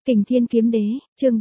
Kình Thiên Kiếm Đế, chương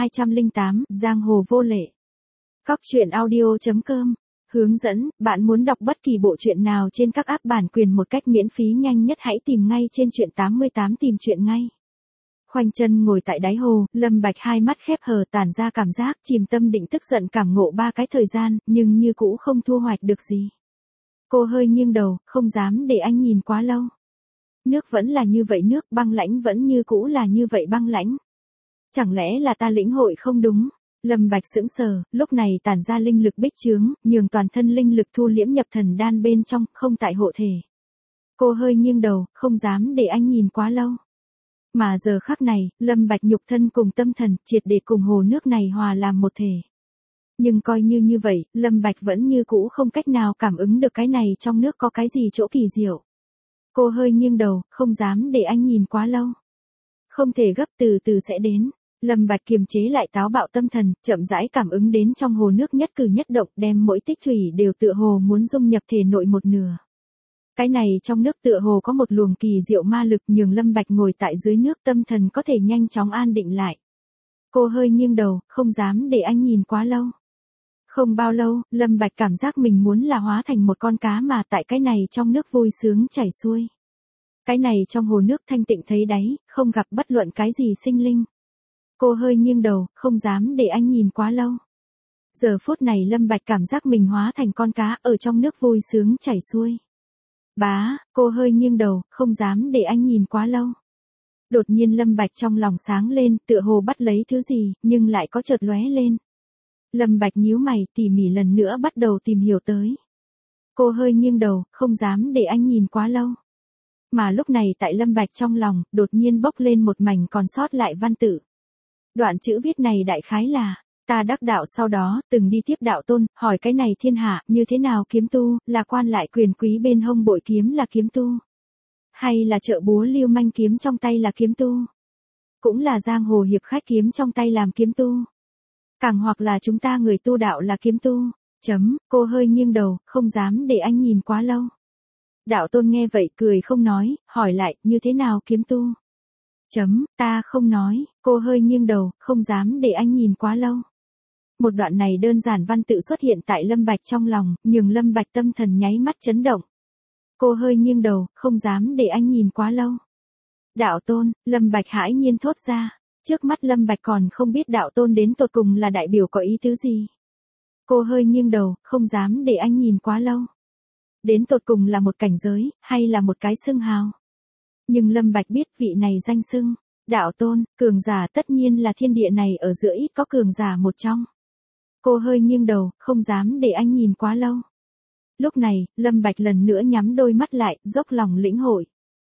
3208, Giang Hồ Vô Lệ. Cóc truyện audio.com. Hướng dẫn, bạn muốn đọc bất kỳ bộ truyện nào trên các app bản quyền một cách miễn phí nhanh nhất hãy tìm ngay trên truyện 88 tìm truyện ngay. Khoanh chân ngồi tại đáy hồ, Lâm Bạch hai mắt khép hờ tản ra cảm giác chìm tâm định tức giận cảm ngộ ba cái thời gian, nhưng như cũ không thu hoạch được gì. Cô hơi nghiêng đầu, không dám để anh nhìn quá lâu. Nước vẫn là như vậy nước, băng lãnh vẫn như cũ là như vậy băng lãnh. Chẳng lẽ là ta lĩnh hội không đúng? Lâm Bạch sững sờ, lúc này tản ra linh lực bích chướng, nhường toàn thân linh lực thu liễm nhập thần đan bên trong, không tại hộ thể. Cô hơi nghiêng đầu, không dám để anh nhìn quá lâu. Mà giờ khắc này, Lâm Bạch nhục thân cùng tâm thần, triệt để cùng hồ nước này hòa làm một thể. Nhưng coi như vậy, Lâm Bạch vẫn như cũ không cách nào cảm ứng được cái này trong nước có cái gì chỗ kỳ diệu. Cô hơi nghiêng đầu, không dám để anh nhìn quá lâu. Không thể gấp, từ từ sẽ đến. Lâm Bạch kiềm chế lại táo bạo tâm thần, chậm rãi cảm ứng đến trong hồ nước nhất cử nhất động, đem mỗi tích thủy đều tựa hồ muốn dung nhập thể nội một nửa. Cái này trong nước tựa hồ có một luồng kỳ diệu ma lực nhường Lâm Bạch ngồi tại dưới nước tâm thần có thể nhanh chóng an định lại. Cô hơi nghiêng đầu, không dám để anh nhìn quá lâu. Không bao lâu, Lâm Bạch cảm giác mình muốn là hóa thành một con cá mà tại cái này trong nước vui sướng chảy xuôi. Cái này trong hồ nước thanh tịnh thấy đáy, không gặp bất luận cái gì sinh linh. Cô hơi nghiêng đầu, không dám để anh nhìn quá lâu. Giờ phút này Lâm Bạch cảm giác mình hóa thành con cá ở trong nước vui sướng chảy xuôi. Bá, cô hơi nghiêng đầu, không dám để anh nhìn quá lâu. Đột nhiên Lâm Bạch trong lòng sáng lên, tựa hồ bắt lấy thứ gì, nhưng lại có chợt lóe lên. Lâm Bạch nhíu mày, tỉ mỉ lần nữa bắt đầu tìm hiểu tới. Cô hơi nghiêng đầu, không dám để anh nhìn quá lâu. Mà lúc này tại Lâm Bạch trong lòng, đột nhiên bốc lên một mảnh còn sót lại văn tự. Đoạn chữ viết này đại khái là, ta đắc đạo sau đó, từng đi tiếp đạo tôn, hỏi cái này thiên hạ, như thế nào kiếm tu, là quan lại quyền quý bên hông bội kiếm là kiếm tu. Hay là trợ búa lưu manh kiếm trong tay là kiếm tu. Cũng là giang hồ hiệp khách kiếm trong tay làm kiếm tu. Càng hoặc là chúng ta người tu đạo là kiếm tu. Cô hơi nghiêng đầu, không dám để anh nhìn quá lâu. Đạo tôn nghe vậy cười không nói, hỏi lại, như thế nào kiếm tu? Ta không nói, cô hơi nghiêng đầu, không dám để anh nhìn quá lâu. Một đoạn này đơn giản văn tự xuất hiện tại Lâm Bạch trong lòng, nhường Lâm Bạch tâm thần nháy mắt chấn động. Cô hơi nghiêng đầu, không dám để anh nhìn quá lâu. Đạo tôn, Lâm Bạch hãi nhiên thốt ra. Trước mắt Lâm Bạch còn không biết đạo tôn đến tột cùng là đại biểu có ý tứ gì. Cô hơi nghiêng đầu, không dám để anh nhìn quá lâu. Đến tột cùng là một cảnh giới, hay là một cái xưng hào. Nhưng Lâm Bạch biết vị này danh xưng, đạo tôn, cường giả tất nhiên là thiên địa này ở giữa ít có cường giả một trong. Cô hơi nghiêng đầu, không dám để anh nhìn quá lâu. Lúc này, Lâm Bạch lần nữa nhắm đôi mắt lại, dốc lòng lĩnh hội.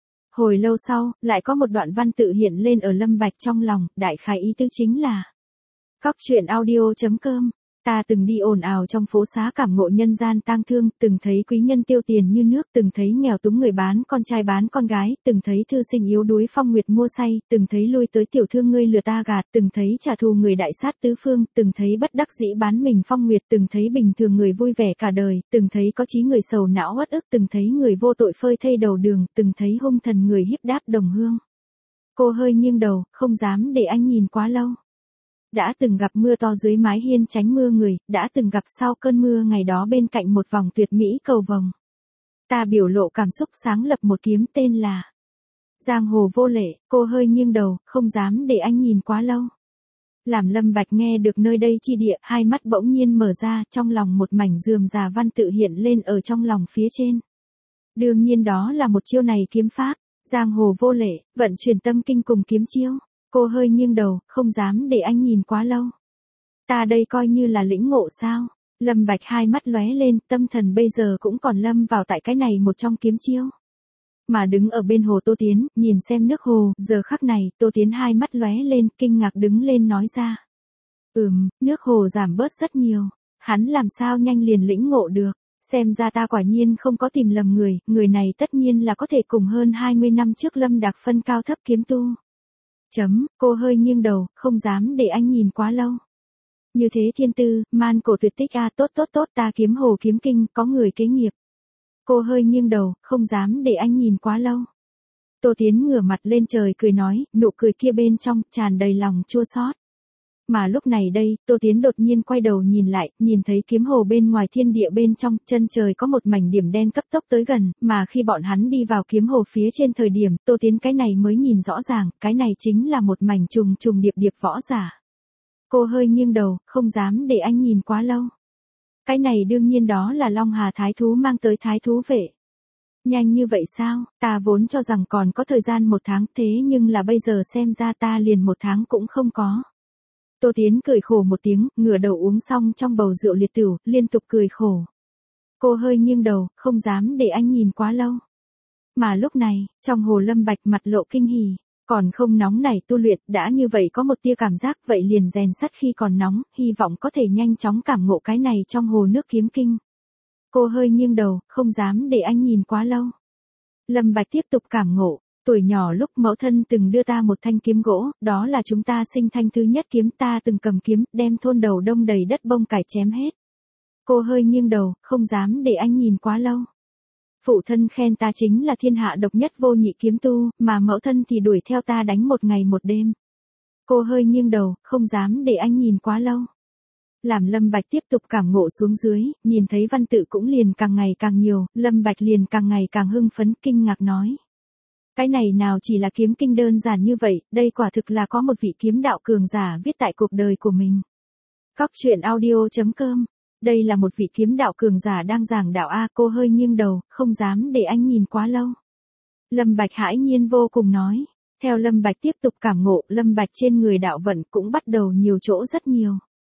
Hồi lâu sau, lại có một đoạn văn tự hiện lên ở Lâm Bạch trong lòng, đại khái ý tứ chính là Cóc truyện audio.com. Ta từng đi ồn ào trong phố xá cảm ngộ nhân gian tang thương, từng thấy quý nhân tiêu tiền như nước, từng thấy nghèo túng người bán con trai bán con gái, từng thấy thư sinh yếu đuối phong nguyệt mua say, từng thấy lui tới tiểu thương ngươi lừa ta gạt, từng thấy trả thù người đại sát tứ phương, từng thấy bất đắc dĩ bán mình phong nguyệt, từng thấy bình thường người vui vẻ cả đời, từng thấy có chí người sầu não uất ức, từng thấy người vô tội phơi thây đầu đường, từng thấy hung thần người hiếp đáp đồng hương. Cô hơi nghiêng đầu, không dám để anh nhìn quá lâu. Đã từng gặp mưa to dưới mái hiên tránh mưa người, đã từng gặp sau cơn mưa ngày đó bên cạnh một vòng tuyệt mỹ cầu vồng. Ta biểu lộ cảm xúc sáng lập một kiếm tên là Giang Hồ Vô Lệ, cô hơi nghiêng đầu, không dám để anh nhìn quá lâu. Làm Lâm Bạch nghe được nơi đây chi địa, hai mắt bỗng nhiên mở ra, trong lòng một mảnh rườm rà văn tự hiện lên ở trong lòng phía trên. Đương nhiên đó là một chiêu này kiếm pháp, Giang Hồ Vô Lệ, vận chuyển tâm kinh cùng kiếm chiêu. Cô hơi nghiêng đầu, không dám để anh nhìn quá lâu. Ta đây coi như là lĩnh ngộ sao? Lâm Bạch hai mắt lóe lên, tâm thần bây giờ cũng còn lâm vào tại cái này một trong kiếm chiêu. Mà đứng ở bên hồ Tô Tiến, nhìn xem nước hồ, giờ khắc này, Tô Tiến hai mắt lóe lên, kinh ngạc đứng lên nói ra. Nước hồ giảm bớt rất nhiều. Hắn làm sao nhanh liền lĩnh ngộ được. Xem ra ta quả nhiên không có tìm lầm người, người này tất nhiên là có thể cùng hơn 20 năm trước Lâm Đạc phân cao thấp kiếm tu. Cô hơi nghiêng đầu, không dám để anh nhìn quá lâu. Như thế thiên tư, man cổ tuyệt tích tốt ta kiếm hồ kiếm kinh, có người kế nghiệp. Cô hơi nghiêng đầu, không dám để anh nhìn quá lâu. Tô Tiến ngửa mặt lên trời cười nói, nụ cười kia bên trong tràn đầy lòng chua xót. Mà lúc này đây, Tô Tiến đột nhiên quay đầu nhìn lại, nhìn thấy kiếm hồ bên ngoài thiên địa bên trong, chân trời có một mảnh điểm đen cấp tốc tới gần, mà khi bọn hắn đi vào kiếm hồ phía trên thời điểm, Tô Tiến cái này mới nhìn rõ ràng, cái này chính là một mảnh trùng trùng điệp điệp võ giả. Cô hơi nghiêng đầu, không dám để anh nhìn quá lâu. Cái này đương nhiên đó là Long Hà Thái Thú mang tới Thái Thú vệ. Nhanh như vậy sao, ta vốn cho rằng còn có thời gian 1 tháng thế nhưng là bây giờ xem ra ta liền 1 tháng cũng không có. Tô Tiến cười khổ một tiếng, ngửa đầu uống xong trong bầu rượu liệt tửu, liên tục cười khổ. Cô hơi nghiêng đầu, không dám để anh nhìn quá lâu. Mà lúc này, trong hồ Lâm Bạch mặt lộ kinh hỉ, còn không nóng nảy tu luyện, đã như vậy có một tia cảm giác vậy liền rèn sắt khi còn nóng, hy vọng có thể nhanh chóng cảm ngộ cái này trong hồ nước kiếm kinh. Cô hơi nghiêng đầu, không dám để anh nhìn quá lâu. Lâm Bạch tiếp tục cảm ngộ. Tuổi nhỏ lúc mẫu thân từng đưa ta một thanh kiếm gỗ, đó là chúng ta sinh thanh thứ nhất kiếm, ta từng cầm kiếm, đem thôn đầu đông đầy đất bông cải chém hết. Cô hơi nghiêng đầu, không dám để anh nhìn quá lâu. Phụ thân khen ta chính là thiên hạ độc nhất vô nhị kiếm tu, mà mẫu thân thì đuổi theo ta đánh 1 ngày 1 đêm. Cô hơi nghiêng đầu, không dám để anh nhìn quá lâu. Làm Lâm Bạch tiếp tục cảm ngộ xuống dưới, nhìn thấy văn tự cũng liền càng ngày càng nhiều, Lâm Bạch liền càng ngày càng hưng phấn, kinh ngạc nói. Cái này nào chỉ là kiếm kinh đơn giản như vậy, đây quả thực là có một vị kiếm đạo cường giả viết tại cuộc đời của mình. Cóc truyện audio.com. Đây là một vị kiếm đạo cường giả đang giảng đạo A. Cô hơi nghiêng đầu, không dám để anh nhìn quá lâu. Lâm Bạch hãi nhiên vô cùng nói. Theo Lâm Bạch tiếp tục cảm ngộ, Lâm Bạch trên người đạo vận cũng bắt đầu nhiều chỗ rất nhiều.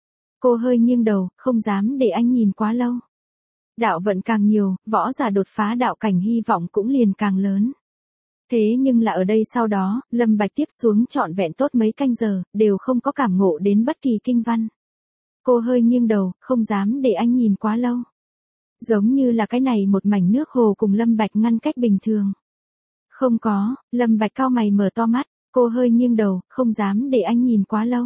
Cô hơi nghiêng đầu, không dám để anh nhìn quá lâu. Đạo vận càng nhiều, võ giả đột phá đạo cảnh hy vọng cũng liền càng lớn. Thế nhưng là ở đây sau đó, Lâm Bạch tiếp xuống trọn vẹn tốt mấy canh giờ, đều không có cảm ngộ đến bất kỳ kinh văn. Cô hơi nghiêng đầu, không dám để anh nhìn quá lâu. Giống như là cái này một mảnh nước hồ cùng Lâm Bạch ngăn cách bình thường. Không có, Lâm Bạch cau mày mở to mắt, cô hơi nghiêng đầu, không dám để anh nhìn quá lâu.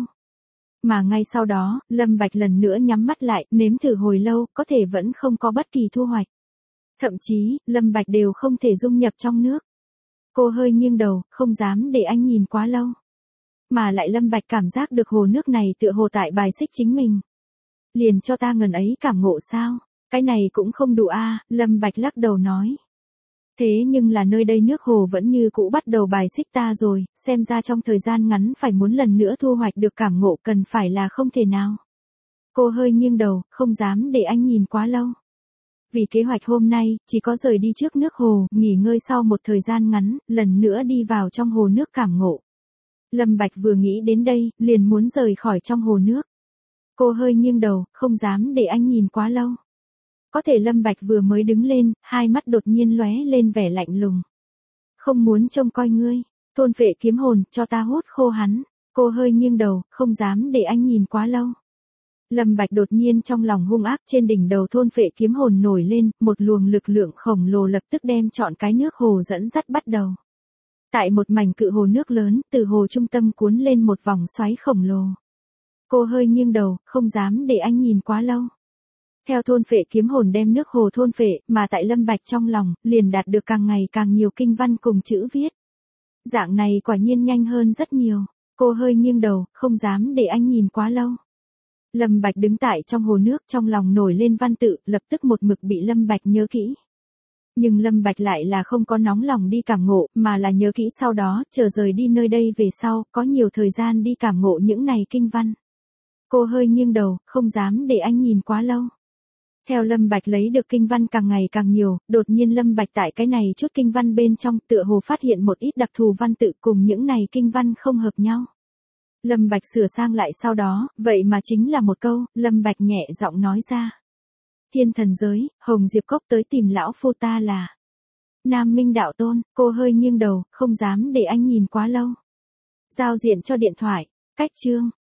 Mà ngay sau đó, Lâm Bạch lần nữa nhắm mắt lại, nếm thử hồi lâu, có thể vẫn không có bất kỳ thu hoạch. Thậm chí, Lâm Bạch đều không thể dung nhập trong nước. Cô hơi nghiêng đầu, không dám để anh nhìn quá lâu. Mà lại Lâm Bạch cảm giác được hồ nước này tựa hồ tại bài xích chính mình. Liền cho ta ngần ấy cảm ngộ sao? Cái này cũng không đủ a, Lâm Bạch lắc đầu nói. Thế nhưng là nơi đây nước hồ vẫn như cũ bắt đầu bài xích ta rồi, xem ra trong thời gian ngắn phải muốn lần nữa thu hoạch được cảm ngộ cần phải là không thể nào. Cô hơi nghiêng đầu, không dám để anh nhìn quá lâu. Vì kế hoạch hôm nay, chỉ có rời đi trước nước hồ, nghỉ ngơi sau một thời gian ngắn, lần nữa đi vào trong hồ nước cảm ngộ. Lâm Bạch vừa nghĩ đến đây, liền muốn rời khỏi trong hồ nước. Cô hơi nghiêng đầu, không dám để anh nhìn quá lâu. Có thể Lâm Bạch vừa mới đứng lên, hai mắt đột nhiên lóe lên vẻ lạnh lùng. Không muốn trông coi ngươi, thôn phệ kiếm hồn, cho ta hút khô hắn. Cô hơi nghiêng đầu, không dám để anh nhìn quá lâu. Lâm Bạch đột nhiên trong lòng hung ác, trên đỉnh đầu thôn phệ kiếm hồn nổi lên, một luồng lực lượng khổng lồ lập tức đem trọn cái nước hồ dẫn dắt bắt đầu. Tại một mảnh cự hồ nước lớn, từ hồ trung tâm cuốn lên một vòng xoáy khổng lồ. Cô hơi nghiêng đầu, không dám để anh nhìn quá lâu. Theo thôn phệ kiếm hồn đem nước hồ thôn phệ, mà tại Lâm Bạch trong lòng, liền đạt được càng ngày càng nhiều kinh văn cùng chữ viết. Dạng này quả nhiên nhanh hơn rất nhiều. Cô hơi nghiêng đầu, không dám để anh nhìn quá lâu. Lâm Bạch đứng tại trong hồ nước, trong lòng nổi lên văn tự, lập tức một mực bị Lâm Bạch nhớ kỹ. Nhưng Lâm Bạch lại là không có nóng lòng đi cảm ngộ, mà là nhớ kỹ sau đó, chờ rời đi nơi đây về sau, có nhiều thời gian đi cảm ngộ những này kinh văn. Cô hơi nghiêng đầu, không dám để anh nhìn quá lâu. Theo Lâm Bạch lấy được kinh văn càng ngày càng nhiều, đột nhiên Lâm Bạch tại cái này chút kinh văn bên trong tựa hồ phát hiện một ít đặc thù văn tự cùng những này kinh văn không hợp nhau. Lâm Bạch sửa sang lại sau đó, vậy mà chính là một câu, Lâm Bạch nhẹ giọng nói ra. Thiên thần giới, Hồng Diệp Cốc tới tìm lão phu ta là Nam Minh đạo tôn. Cô hơi nghiêng đầu, không dám để anh nhìn quá lâu. Giao diện cho điện thoại, cách chương.